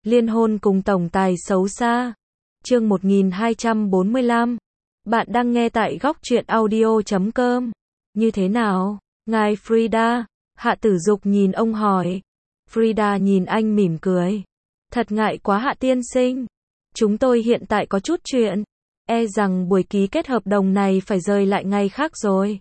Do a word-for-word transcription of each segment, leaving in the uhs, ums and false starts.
Liên hôn cùng tổng tài xấu xa. Chương một nghìn hai trăm bốn mươi lăm. Bạn đang nghe tại góc truyện audio chấm com. Như thế nào, ngài Frida? Hạ Tử Dục nhìn ông hỏi. Frida nhìn anh mỉm cười. Thật ngại quá Hạ tiên sinh. Chúng tôi hiện tại có chút chuyện. E rằng buổi ký kết hợp đồng này phải rời lại ngày khác rồi.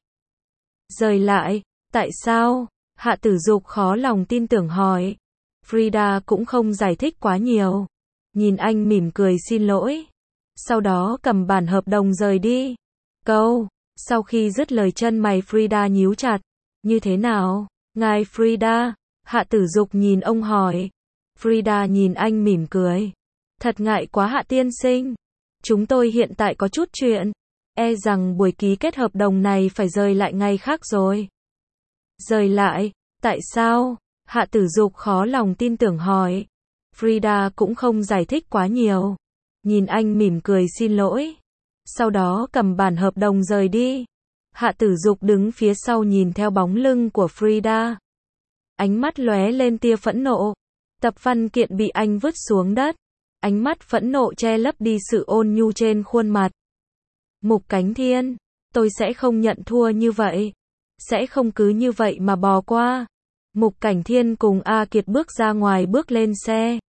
Rời lại? Tại sao? Hạ Tử Dục khó lòng tin tưởng hỏi. Frida cũng không giải thích quá nhiều. Nhìn anh mỉm cười xin lỗi. Sau đó cầm bản hợp đồng rời đi. Câu. Sau khi dứt lời chân mày Frida nhíu chặt. Như thế nào, ngài Frida? Hạ Tử Dục nhìn ông hỏi. Frida nhìn anh mỉm cười. Thật ngại quá Hạ tiên sinh. Chúng tôi hiện tại có chút chuyện. E rằng buổi ký kết hợp đồng này phải rời lại ngày khác rồi. Rời lại? Tại sao? Hạ Tử Dục khó lòng tin tưởng hỏi. Frida cũng không giải thích quá nhiều. Nhìn anh mỉm cười xin lỗi. Sau đó cầm bản hợp đồng rời đi. Hạ Tử Dục đứng phía sau nhìn theo bóng lưng của Frida. Ánh mắt lóe lên tia phẫn nộ. Tập văn kiện bị anh vứt xuống đất. Ánh mắt phẫn nộ che lấp đi sự ôn nhu trên khuôn mặt. Mục Cảnh Thiên, tôi sẽ không nhận thua như vậy. Sẽ không cứ như vậy mà bỏ qua. Mục Cảnh Thiên cùng A Kiệt bước ra ngoài bước lên xe.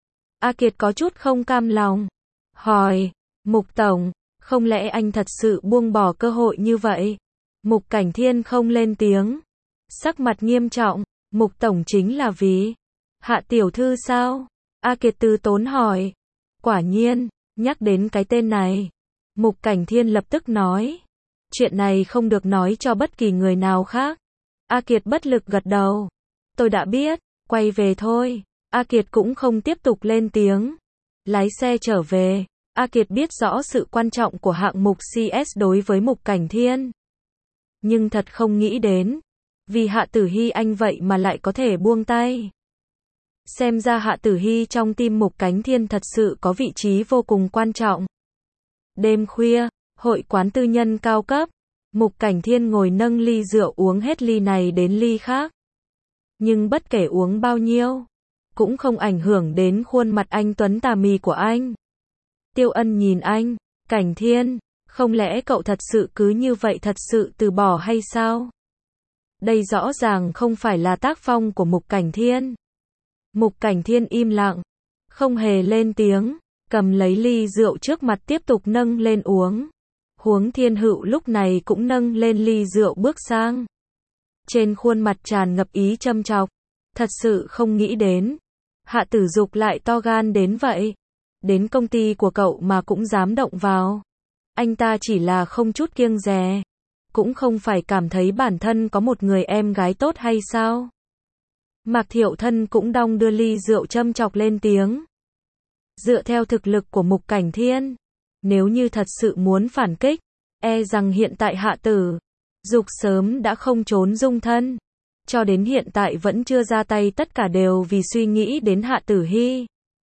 A Kiệt có chút không cam lòng. Hỏi, Mục Tổng, không lẽ anh thật sự buông bỏ cơ hội như vậy? Mục Cảnh Thiên không lên tiếng. Sắc mặt nghiêm trọng, Mục Tổng chính là vì Hạ Tiểu Thư sao? A Kiệt từ tốn hỏi. Quả nhiên, nhắc đến cái tên này. Mục Cảnh Thiên lập tức nói. Chuyện này không được nói cho bất kỳ người nào khác. A Kiệt bất lực gật đầu. Tôi đã biết, quay về thôi. A Kiệt cũng không tiếp tục lên tiếng. Lái xe trở về. A Kiệt biết rõ sự quan trọng của hạng mục xê ét đối với Mục Cảnh Thiên. Nhưng thật không nghĩ đến. Vì Hạ Tử Hy anh vậy mà lại có thể buông tay. Xem ra Hạ Tử Hy trong tim Mục Cảnh Thiên thật sự có vị trí vô cùng quan trọng. Đêm khuya, hội quán tư nhân cao cấp. Mục Cảnh Thiên ngồi nâng ly rượu uống hết ly này đến ly khác. Nhưng bất kể uống bao nhiêu, cũng không ảnh hưởng đến khuôn mặt anh tuấn tà mị của anh. Tiêu Ân nhìn anh, Cảnh Thiên, không lẽ cậu thật sự cứ như vậy thật sự từ bỏ hay sao? Đây rõ ràng không phải là tác phong của Mục Cảnh Thiên. Mục Cảnh Thiên im lặng, không hề lên tiếng, cầm lấy ly rượu trước mặt tiếp tục nâng lên uống. Huống Thiên Hựu lúc này cũng nâng lên ly rượu bước sang. Trên khuôn mặt tràn ngập ý châm chọc. Thật sự không nghĩ đến. Hạ Tử Dục lại to gan đến vậy. Đến công ty của cậu mà cũng dám động vào. Anh ta chỉ là không chút kiêng dè. Cũng không phải cảm thấy bản thân có một người em gái tốt hay sao? Mạc Thiệu Thân cũng đong đưa ly rượu châm chọc lên tiếng. Dựa theo thực lực của Mục Cảnh Thiên, nếu như thật sự muốn phản kích, e rằng hiện tại Hạ Tử Dục sớm đã không trốn dung thân. Cho đến hiện tại vẫn chưa ra tay, tất cả đều vì suy nghĩ đến Hạ Tử Hy.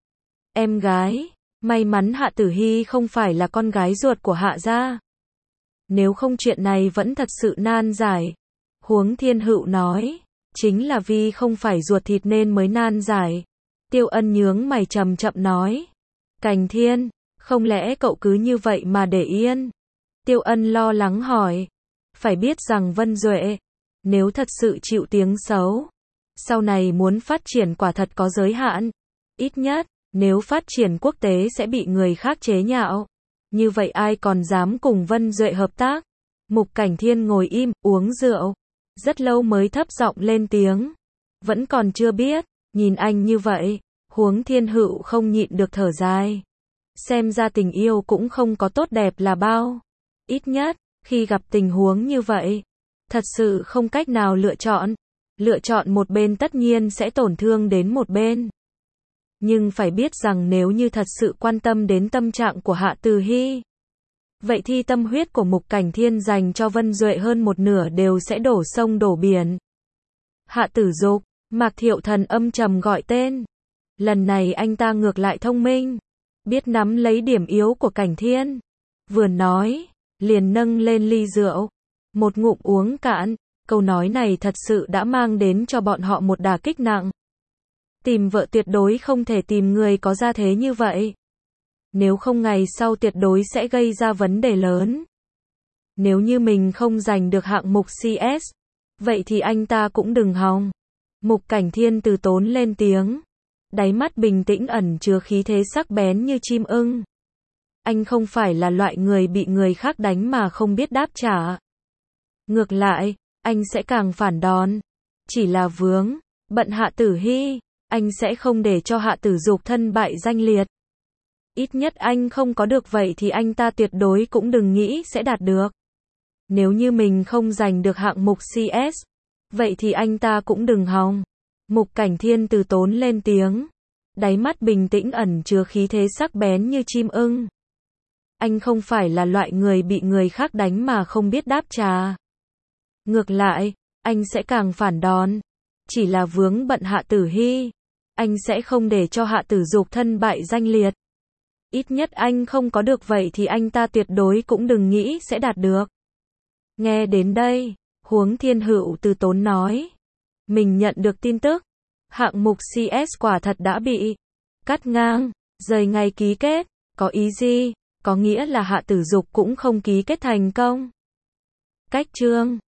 Em gái, may mắn Hạ Tử Hy không phải là con gái ruột của Hạ gia. Nếu không chuyện này vẫn thật sự nan giải. Huống Thiên Hựu nói, chính là vì không phải ruột thịt nên mới nan giải. Tiêu Ân nhướng mày chậm chậm nói. Cảnh Thiên, không lẽ cậu cứ như vậy mà để yên? Tiêu Ân lo lắng hỏi. Phải biết rằng Vân Duệ, nếu thật sự chịu tiếng xấu, sau này muốn phát triển quả thật có giới hạn. Ít nhất, nếu phát triển quốc tế sẽ bị người khác chế nhạo. Như vậy ai còn dám cùng Vân Duệ hợp tác? Mục Cảnh Thiên ngồi im, uống rượu. Rất lâu mới thấp giọng lên tiếng. Vẫn còn chưa biết, nhìn anh như vậy, Huống Thiên Hựu không nhịn được thở dài. Xem ra tình yêu cũng không có tốt đẹp là bao. Ít nhất, khi gặp tình huống như vậy, thật sự không cách nào lựa chọn. Lựa chọn một bên tất nhiên sẽ tổn thương đến một bên. Nhưng phải biết rằng nếu như thật sự quan tâm đến tâm trạng của Hạ Tử Hy, vậy thì tâm huyết của Mục Cảnh Thiên dành cho Vân Duệ hơn một nửa đều sẽ đổ sông đổ biển. Hạ Tử Dục, Mạc Thiệu Thần âm trầm gọi tên. Lần này anh ta ngược lại thông minh, biết nắm lấy điểm yếu của Cảnh Thiên. Vừa nói, liền nâng lên ly rượu, một ngụm uống cạn. Câu nói này thật sự đã mang đến cho bọn họ một đả kích nặng. Tìm vợ tuyệt đối không thể tìm người có gia thế như vậy. Nếu không ngày sau tuyệt đối sẽ gây ra vấn đề lớn. Nếu như mình không giành được hạng mục xê ét, vậy thì anh ta cũng đừng hòng. Mục Cảnh Thiên từ tốn lên tiếng. Đáy mắt bình tĩnh ẩn chứa khí thế sắc bén như chim ưng. Anh không phải là loại người bị người khác đánh mà không biết đáp trả. Ngược lại, anh sẽ càng phản đòn. Chỉ là vướng bận Hạ Tử Hy, anh sẽ không để cho Hạ Tử Dục thân bại danh liệt. Ít nhất anh không có được vậy thì anh ta tuyệt đối cũng đừng nghĩ sẽ đạt được. Nếu như mình không giành được hạng mục xê ét, vậy thì anh ta cũng đừng hòng. Mục Cảnh Thiên từ tốn lên tiếng. Đáy mắt bình tĩnh ẩn chứa khí thế sắc bén như chim ưng. Anh không phải là loại người bị người khác đánh mà không biết đáp trả. Ngược lại, anh sẽ càng phản đòn. Chỉ là vướng bận Hạ Tử Hy, anh sẽ không để cho Hạ Tử Dục thân bại danh liệt. Ít nhất anh không có được vậy thì anh ta tuyệt đối cũng đừng nghĩ sẽ đạt được. Nghe đến đây, Huống Thiên Hữu từ tốn nói. Mình nhận được tin tức. Hạng mục xê ét quả thật đã bị cắt ngang, rời ngày ký kết. Có ý gì? Có nghĩa là Hạ Tử Dục cũng không ký kết thành công. Cách chương